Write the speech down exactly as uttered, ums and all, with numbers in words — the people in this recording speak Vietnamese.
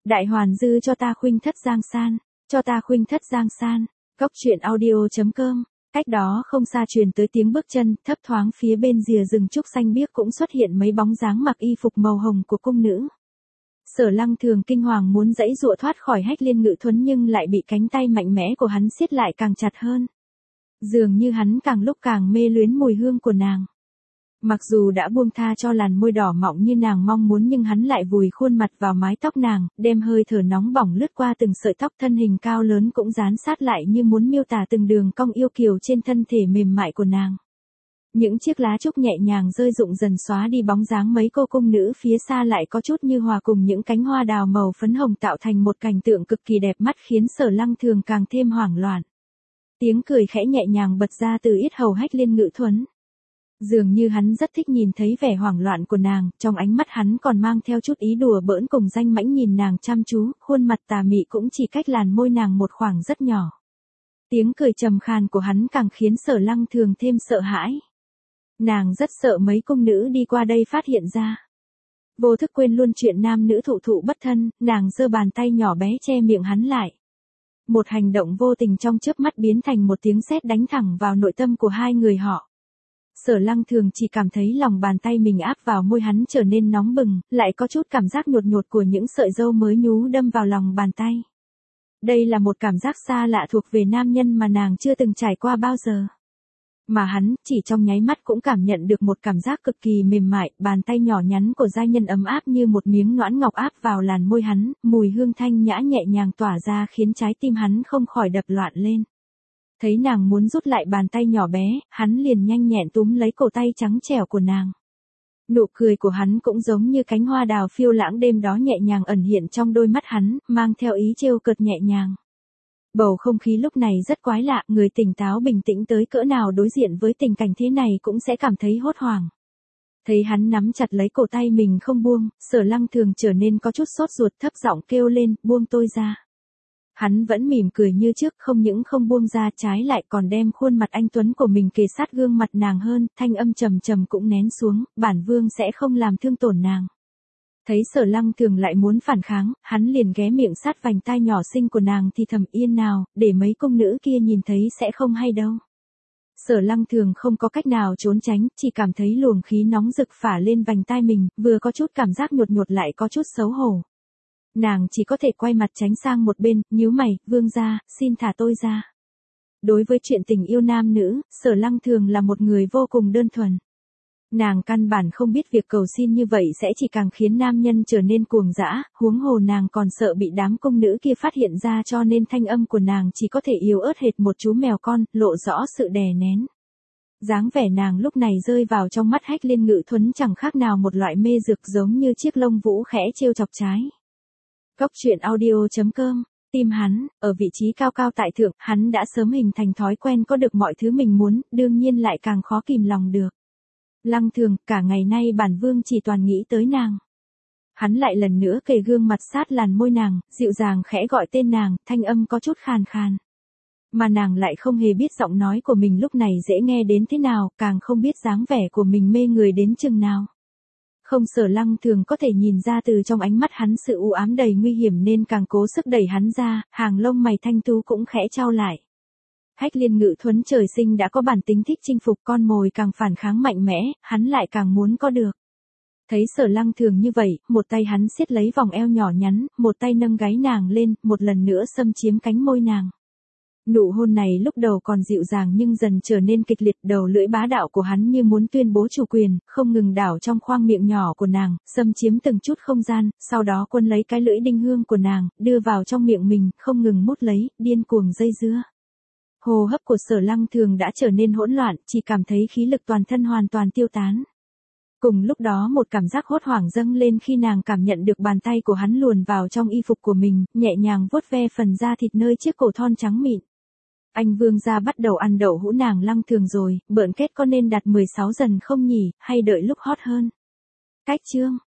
Đại Hoàn Dư cho ta khuynh thất giang san, cho ta khuynh thất giang san. Góc truyện audio.com. Cách đó không xa truyền tới tiếng bước chân, thấp thoáng phía bên rìa rừng trúc xanh biếc cũng xuất hiện mấy bóng dáng mặc y phục màu hồng của cung nữ. Sở Lăng Thường kinh hoàng muốn giãy giụa thoát khỏi Hách Liên Ngự Thuấn nhưng lại bị cánh tay mạnh mẽ của hắn siết lại càng chặt hơn. Dường như hắn càng lúc càng mê luyến mùi hương của nàng. Mặc dù đã buông tha cho làn môi đỏ mọng như nàng mong muốn nhưng hắn lại vùi khuôn mặt vào mái tóc nàng, đem hơi thở nóng bỏng lướt qua từng sợi tóc, thân hình cao lớn cũng dán sát lại như muốn miêu tả từng đường cong yêu kiều trên thân thể mềm mại của nàng. Những chiếc lá trúc nhẹ nhàng rơi rụng dần xóa đi bóng dáng mấy cô cung nữ phía xa lại có chút như hòa cùng những cánh hoa đào màu phấn hồng tạo thành một cảnh tượng cực kỳ đẹp mắt khiến Sở Lăng Thường càng thêm hoảng loạn. Tiếng cười khẽ nhẹ nhàng bật ra từ yết hầu Hách Liên Ngự Thuấn. Dường như hắn rất thích nhìn thấy vẻ hoảng loạn của nàng, trong ánh mắt hắn còn mang theo chút ý đùa bỡn cùng danh mãnh nhìn nàng chăm chú, khuôn mặt tà mị cũng chỉ cách làn môi nàng một khoảng rất nhỏ. Tiếng cười trầm khàn của hắn càng khiến Sở Lăng Thường thêm sợ hãi. Nàng rất sợ mấy cung nữ đi qua đây phát hiện ra. Vô thức quên luôn chuyện nam nữ thụ thụ bất thân, nàng giơ bàn tay nhỏ bé che miệng hắn lại. Một hành động vô tình trong chớp mắt biến thành một tiếng sét đánh thẳng vào nội tâm của hai người họ. Sở Lăng Thường chỉ cảm thấy lòng bàn tay mình áp vào môi hắn trở nên nóng bừng, lại có chút cảm giác nhột nhột của những sợi râu mới nhú đâm vào lòng bàn tay. Đây là một cảm giác xa lạ thuộc về nam nhân mà nàng chưa từng trải qua bao giờ. Mà hắn, chỉ trong nháy mắt cũng cảm nhận được một cảm giác cực kỳ mềm mại, bàn tay nhỏ nhắn của giai nhân ấm áp như một miếng noãn ngọc áp vào làn môi hắn, mùi hương thanh nhã nhẹ nhàng tỏa ra khiến trái tim hắn không khỏi đập loạn lên. Thấy nàng muốn rút lại bàn tay nhỏ bé, hắn liền nhanh nhẹn túm lấy cổ tay trắng trẻo của nàng. Nụ cười của hắn cũng giống như cánh hoa đào phiêu lãng đêm đó nhẹ nhàng ẩn hiện trong đôi mắt hắn, mang theo ý trêu cợt nhẹ nhàng. Bầu không khí lúc này rất quái lạ, người tỉnh táo bình tĩnh tới cỡ nào đối diện với tình cảnh thế này cũng sẽ cảm thấy hốt hoảng. Thấy hắn nắm chặt lấy cổ tay mình không buông, Sở Lăng Thường trở nên có chút sốt ruột, thấp giọng kêu lên, buông tôi ra. Hắn vẫn mỉm cười như trước, không những không buông ra, trái lại còn đem khuôn mặt anh tuấn của mình kề sát gương mặt nàng hơn, thanh âm trầm trầm cũng nén xuống, bản vương sẽ không làm thương tổn nàng. Thấy Sở Lăng Thường lại muốn phản kháng, hắn liền ghé miệng sát vành tai nhỏ xinh của nàng thì thầm, yên nào, để mấy cung nữ kia nhìn thấy sẽ không hay đâu. Sở Lăng Thường không có cách nào trốn tránh, chỉ cảm thấy luồng khí nóng rực phả lên vành tai mình, vừa có chút cảm giác nhột nhột lại có chút xấu hổ. Nàng chỉ có thể quay mặt tránh sang một bên, nhíu mày, vương gia, xin thả tôi ra. Đối với chuyện tình yêu nam nữ, Sở Lăng Thường là một người vô cùng đơn thuần. Nàng căn bản không biết việc cầu xin như vậy sẽ chỉ càng khiến nam nhân trở nên cuồng dã, huống hồ nàng còn sợ bị đám cung nữ kia phát hiện ra cho nên thanh âm của nàng chỉ có thể yếu ớt hệt một chú mèo con, lộ rõ sự đè nén. Dáng vẻ nàng lúc này rơi vào trong mắt Hách Liên Ngự Thuấn chẳng khác nào một loại mê dược giống như chiếc lông vũ khẽ trêu chọc trái. Góc truyện audio.com. Tim hắn, ở vị trí cao cao tại thượng, hắn đã sớm hình thành thói quen có được mọi thứ mình muốn, đương nhiên lại càng khó kìm lòng được. Lăng Thường, cả ngày nay bản vương chỉ toàn nghĩ tới nàng. Hắn lại lần nữa kề gương mặt sát làn môi nàng, dịu dàng khẽ gọi tên nàng, thanh âm có chút khàn khàn. Mà nàng lại không hề biết giọng nói của mình lúc này dễ nghe đến thế nào, càng không biết dáng vẻ của mình mê người đến chừng nào. Không, Sở Lăng Thường có thể nhìn ra từ trong ánh mắt hắn sự u ám đầy nguy hiểm nên càng cố sức đẩy hắn ra, hàng lông mày thanh tú cũng khẽ trao lại. Hách Liên Ngự Thuấn trời sinh đã có bản tính thích chinh phục, con mồi càng phản kháng mạnh mẽ, hắn lại càng muốn có được. Thấy Sở Lăng Thường như vậy, một tay hắn siết lấy vòng eo nhỏ nhắn, một tay nâng gáy nàng lên, một lần nữa xâm chiếm cánh môi nàng. Nụ hôn này lúc đầu còn dịu dàng nhưng dần trở nên kịch liệt, đầu lưỡi bá đạo của hắn như muốn tuyên bố chủ quyền, không ngừng đảo trong khoang miệng nhỏ của nàng, xâm chiếm từng chút không gian, sau đó quân lấy cái lưỡi đinh hương của nàng, đưa vào trong miệng mình, không ngừng mút lấy, điên cuồng dây dưa. Hô hấp của Sở Lăng Thường đã trở nên hỗn loạn, chỉ cảm thấy khí lực toàn thân hoàn toàn tiêu tán. Cùng lúc đó một cảm giác hốt hoảng dâng lên khi nàng cảm nhận được bàn tay của hắn luồn vào trong y phục của mình, nhẹ nhàng vuốt ve phần da thịt nơi chiếc cổ thon trắng mịn. Anh vương gia bắt đầu ăn đậu hũ nàng Lăng Thường rồi, bợn kết có nên đặt mười sáu dần không nhỉ, hay đợi lúc hot hơn? Cách chương